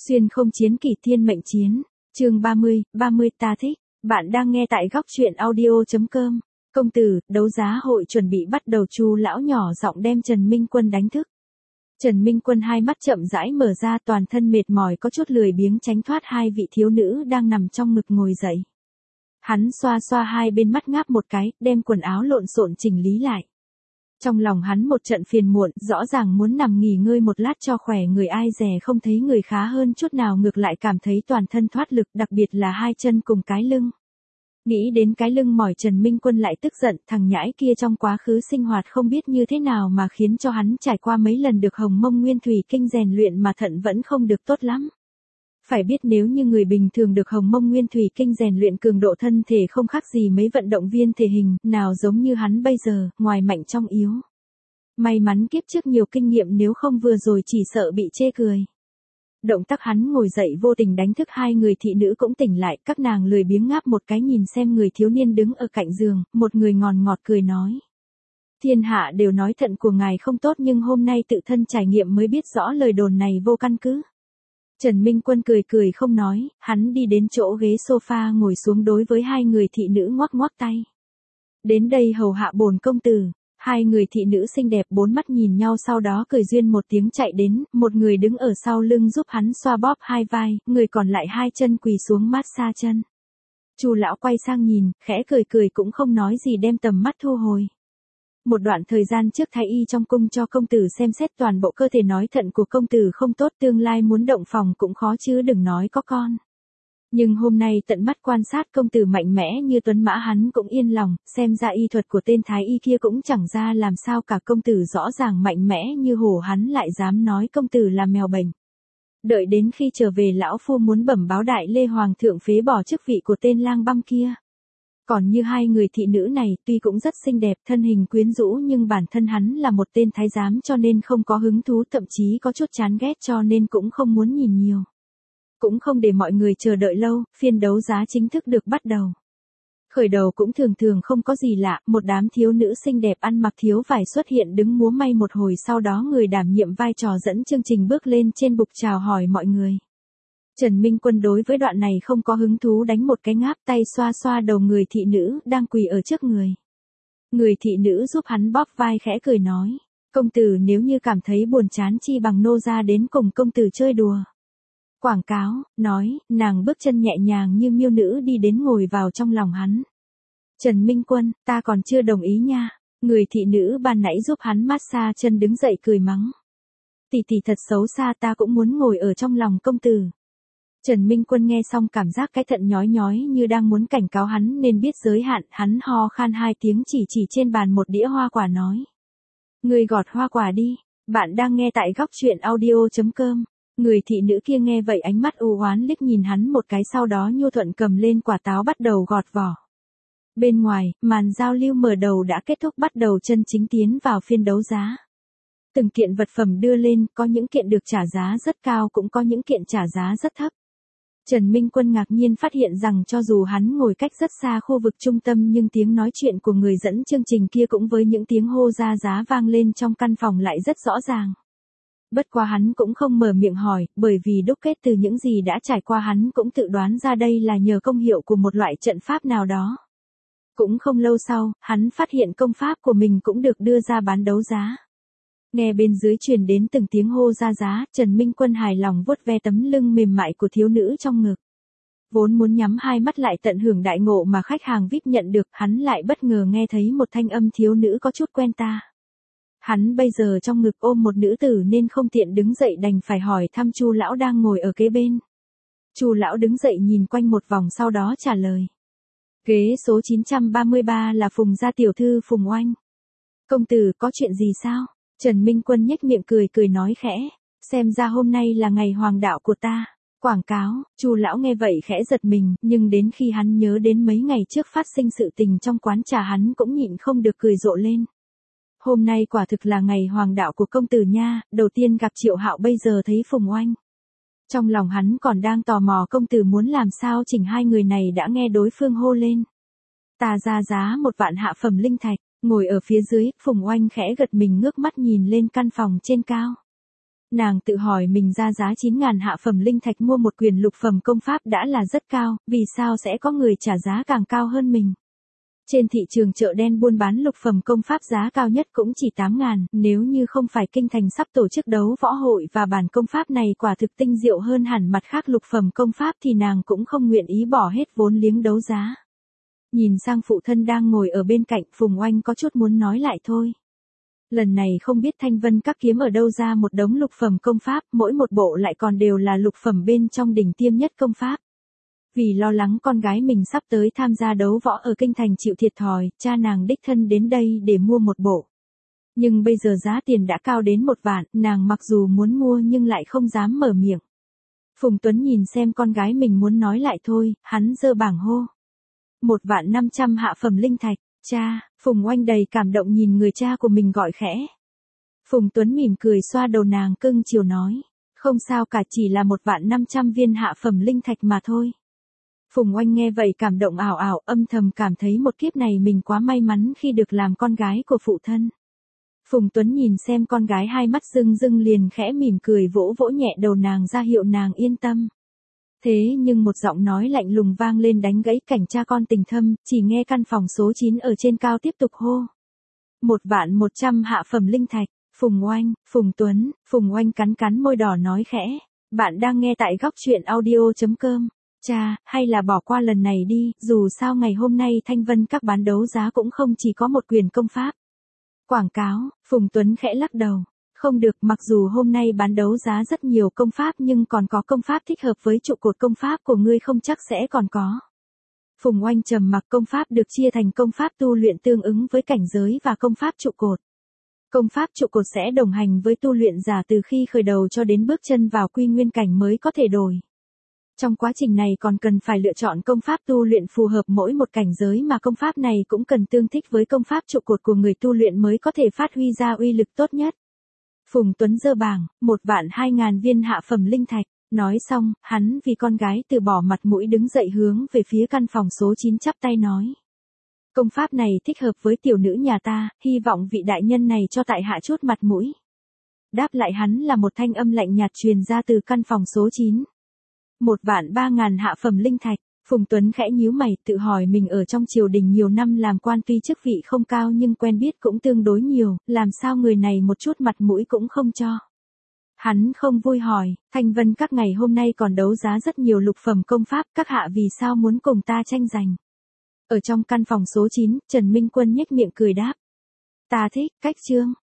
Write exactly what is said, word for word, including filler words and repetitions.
Xuyên không chiến kỳ thiên mệnh chiến. Chương ba mươi, ba mươi ta thích. Bạn đang nghe tại góc truyện audio.com. Công tử, đấu giá hội chuẩn bị bắt đầu. Chu lão nhỏ giọng đem Trần Minh Quân đánh thức. Trần Minh Quân hai mắt chậm rãi mở ra, toàn thân mệt mỏi có chút lười biếng tránh thoát hai vị thiếu nữ đang nằm trong ngực ngồi dậy. Hắn xoa xoa hai bên mắt ngáp một cái, đem quần áo lộn xộn chỉnh lý lại. Trong lòng hắn một trận phiền muộn, rõ ràng muốn nằm nghỉ ngơi một lát cho khỏe người, ai dè không thấy người khá hơn chút nào, ngược lại cảm thấy toàn thân thoát lực, đặc biệt là hai chân cùng cái lưng. Nghĩ đến cái lưng mỏi, Trần Minh Quân lại tức giận, thằng nhãi kia trong quá khứ sinh hoạt không biết như thế nào mà khiến cho hắn trải qua mấy lần được hồng mông nguyên thủy kinh rèn luyện mà thận vẫn không được tốt lắm. Phải biết nếu như người bình thường được hồng mông nguyên thủy kinh rèn luyện, cường độ thân thể không khác gì mấy vận động viên thể hình, nào giống như hắn bây giờ, ngoài mạnh trong yếu. May mắn kiếp trước nhiều kinh nghiệm, nếu không vừa rồi chỉ sợ bị chê cười. Động tác hắn ngồi dậy vô tình đánh thức hai người thị nữ cũng tỉnh lại, các nàng lười biếng ngáp một cái nhìn xem người thiếu niên đứng ở cạnh giường, một người ngòn ngọt cười nói. Thiên hạ đều nói thận của ngài không tốt, nhưng hôm nay tự thân trải nghiệm mới biết rõ lời đồn này vô căn cứ. Trần Minh Quân cười cười không nói, hắn đi đến chỗ ghế sofa ngồi xuống, đối với hai người thị nữ ngoắc ngoắc tay. Đến đây hầu hạ bổn công tử. Hai người thị nữ xinh đẹp bốn mắt nhìn nhau, sau đó cười duyên một tiếng chạy đến, một người đứng ở sau lưng giúp hắn xoa bóp hai vai, người còn lại hai chân quỳ xuống massage chân. Chu lão quay sang nhìn, khẽ cười cười cũng không nói gì, đem tầm mắt thu hồi. Một đoạn thời gian trước thái y trong cung cho công tử xem xét toàn bộ cơ thể, nói thận của công tử không tốt, tương lai muốn động phòng cũng khó chứ đừng nói có con. Nhưng hôm nay tận mắt quan sát công tử mạnh mẽ như tuấn mã, hắn cũng yên lòng, xem ra y thuật của tên thái y kia cũng chẳng ra làm sao cả, công tử rõ ràng mạnh mẽ như hổ, hắn lại dám nói công tử là mèo bệnh. Đợi đến khi trở về, lão phu muốn bẩm báo đại lê hoàng thượng phế bỏ chức vị của tên lang băm kia. Còn như hai người thị nữ này, tuy cũng rất xinh đẹp, thân hình quyến rũ, nhưng bản thân hắn là một tên thái giám cho nên không có hứng thú, thậm chí có chút chán ghét, cho nên cũng không muốn nhìn nhiều. Cũng không để mọi người chờ đợi lâu, phiên đấu giá chính thức được bắt đầu. Khởi đầu cũng thường thường không có gì lạ, một đám thiếu nữ xinh đẹp ăn mặc thiếu vải xuất hiện đứng múa may một hồi, sau đó người đảm nhiệm vai trò dẫn chương trình bước lên trên bục chào hỏi mọi người. Trần Minh Quân đối với đoạn này không có hứng thú, đánh một cái ngáp, tay xoa xoa đầu người thị nữ đang quỳ ở trước người. Người thị nữ giúp hắn bóp vai khẽ cười nói, công tử nếu như cảm thấy buồn chán chi bằng nô ra đến cùng công tử chơi đùa. Quảng cáo, nói, nàng bước chân nhẹ nhàng như miêu nữ đi đến ngồi vào trong lòng hắn. Trần Minh Quân, ta còn chưa đồng ý nha. Người thị nữ ban nãy giúp hắn massage chân đứng dậy cười mắng. Tỷ tỷ thật xấu xa, ta cũng muốn ngồi ở trong lòng công tử. Trần Minh Quân nghe xong cảm giác cái thận nhói nhói như đang muốn cảnh cáo hắn nên biết giới hạn, hắn ho khan hai tiếng, chỉ chỉ trên bàn một đĩa hoa quả nói. Người gọt hoa quả đi, bạn đang nghe tại góc truyện audio.com. Người thị nữ kia nghe vậy ánh mắt u oán liếc nhìn hắn một cái, sau đó nhu thuận cầm lên quả táo bắt đầu gọt vỏ. Bên ngoài, màn giao lưu mở đầu đã kết thúc, bắt đầu chân chính tiến vào phiên đấu giá. Từng kiện vật phẩm đưa lên, có những kiện được trả giá rất cao, cũng có những kiện trả giá rất thấp. Trần Minh Quân ngạc nhiên phát hiện rằng cho dù hắn ngồi cách rất xa khu vực trung tâm, nhưng tiếng nói chuyện của người dẫn chương trình kia cũng với những tiếng hô ra giá vang lên trong căn phòng lại rất rõ ràng. Bất quá hắn cũng không mở miệng hỏi, bởi vì đúc kết từ những gì đã trải qua, hắn cũng tự đoán ra đây là nhờ công hiệu của một loại trận pháp nào đó. Cũng không lâu sau, hắn phát hiện công pháp của mình cũng được đưa ra bán đấu giá. Nghe bên dưới truyền đến từng tiếng hô ra giá, Trần Minh Quân hài lòng vuốt ve tấm lưng mềm mại của thiếu nữ trong ngực. Vốn muốn nhắm hai mắt lại tận hưởng đại ngộ mà khách hàng vi ai pi nhận được, hắn lại bất ngờ nghe thấy một thanh âm thiếu nữ có chút quen ta. Hắn bây giờ trong ngực ôm một nữ tử nên không tiện đứng dậy, đành phải hỏi thăm Chu lão đang ngồi ở kế bên. Chu lão đứng dậy nhìn quanh một vòng, sau đó trả lời. Ghế số chín trăm ba mươi ba là Phùng gia tiểu thư Phùng Oanh. Công tử có chuyện gì sao? Trần Minh Quân nhếch miệng cười cười nói khẽ, xem ra hôm nay là ngày hoàng đạo của ta. Quảng cáo. Chu lão nghe vậy khẽ giật mình, nhưng đến khi hắn nhớ đến mấy ngày trước phát sinh sự tình trong quán trà, hắn cũng nhịn không được cười rộ lên. Hôm nay quả thực là ngày hoàng đạo của công tử nha, đầu tiên gặp Triệu Hạo, bây giờ thấy Phùng Oanh. Trong lòng hắn còn đang tò mò công tử muốn làm sao chỉnh hai người này, đã nghe đối phương hô lên. Ta ra giá một vạn hạ phẩm linh thạch. Ngồi ở phía dưới, Phùng Oanh khẽ gật mình ngước mắt nhìn lên căn phòng trên cao. Nàng tự hỏi mình ra giá chín ngàn hạ phẩm linh thạch mua một quyển lục phẩm công pháp đã là rất cao, vì sao sẽ có người trả giá càng cao hơn mình. Trên thị trường chợ đen buôn bán lục phẩm công pháp giá cao nhất cũng chỉ tám ngàn, nếu như không phải kinh thành sắp tổ chức đấu võ hội và bản công pháp này quả thực tinh diệu hơn hẳn mặt khác lục phẩm công pháp thì nàng cũng không nguyện ý bỏ hết vốn liếng đấu giá. Nhìn sang phụ thân đang ngồi ở bên cạnh, Phùng Oanh có chút muốn nói lại thôi. Lần này không biết Thanh Vân Các kiếm ở đâu ra một đống lục phẩm công pháp, mỗi một bộ lại còn đều là lục phẩm bên trong đỉnh tiêm nhất công pháp. Vì lo lắng con gái mình sắp tới tham gia đấu võ ở kinh thành chịu thiệt thòi, cha nàng đích thân đến đây để mua một bộ. Nhưng bây giờ giá tiền đã cao đến một vạn, nàng mặc dù muốn mua nhưng lại không dám mở miệng. Phùng Tuấn nhìn xem con gái mình muốn nói lại thôi, hắn giơ bảng hô. Một vạn năm trăm hạ phẩm linh thạch, cha, Phùng Oanh đầy cảm động nhìn người cha của mình gọi khẽ. Phùng Tuấn mỉm cười xoa đầu nàng cưng chiều nói, không sao cả, chỉ là một vạn năm trăm viên hạ phẩm linh thạch mà thôi. Phùng Oanh nghe vậy cảm động ảo ảo, âm thầm cảm thấy một kiếp này mình quá may mắn khi được làm con gái của phụ thân. Phùng Tuấn nhìn xem con gái hai mắt rưng rưng liền khẽ mỉm cười vỗ vỗ nhẹ đầu nàng ra hiệu nàng yên tâm. Thế nhưng một giọng nói lạnh lùng vang lên đánh gãy cảnh cha con tình thâm, chỉ nghe căn phòng số chín ở trên cao tiếp tục hô. Một vạn một trăm hạ phẩm linh thạch, Phùng Oanh, Phùng Tuấn, Phùng Oanh cắn cắn môi đỏ nói khẽ. Bạn đang nghe tại góc truyện audio chấm com. Cha, hay là bỏ qua lần này đi, dù sao ngày hôm nay Thanh Vân Các bán đấu giá cũng không chỉ có một quyền công pháp. Quảng cáo, Phùng Tuấn khẽ lắc đầu. Không được, mặc dù hôm nay bán đấu giá rất nhiều công pháp nhưng còn có công pháp thích hợp với trụ cột công pháp của ngươi không chắc sẽ còn có. Phùng Oanh trầm mặc, công pháp được chia thành công pháp tu luyện tương ứng với cảnh giới và công pháp trụ cột. Công pháp trụ cột sẽ đồng hành với tu luyện giả từ khi khởi đầu cho đến bước chân vào quy nguyên cảnh mới có thể đổi. Trong quá trình này còn cần phải lựa chọn công pháp tu luyện phù hợp mỗi một cảnh giới mà công pháp này cũng cần tương thích với công pháp trụ cột của người tu luyện mới có thể phát huy ra uy lực tốt nhất. Phùng Tuấn giơ bảng, một vạn hai ngàn viên hạ phẩm linh thạch, nói xong, hắn vì con gái từ bỏ mặt mũi đứng dậy hướng về phía căn phòng số chín chắp tay nói. Công pháp này thích hợp với tiểu nữ nhà ta, hy vọng vị đại nhân này cho tại hạ chút mặt mũi. Đáp lại hắn là một thanh âm lạnh nhạt truyền ra từ căn phòng số chín. Một vạn ba ngàn hạ phẩm linh thạch, Phùng Tuấn khẽ nhíu mày tự hỏi mình ở trong triều đình nhiều năm làm quan tuy chức vị không cao nhưng quen biết cũng tương đối nhiều, làm sao người này một chút mặt mũi cũng không cho. Hắn không vui hỏi, Thanh Vân Các ngày hôm nay còn đấu giá rất nhiều lục phẩm công pháp, các hạ vì sao muốn cùng ta tranh giành. Ở trong căn phòng số chín, Trần Minh Quân nhếch miệng cười đáp. Ta thích, cách chương,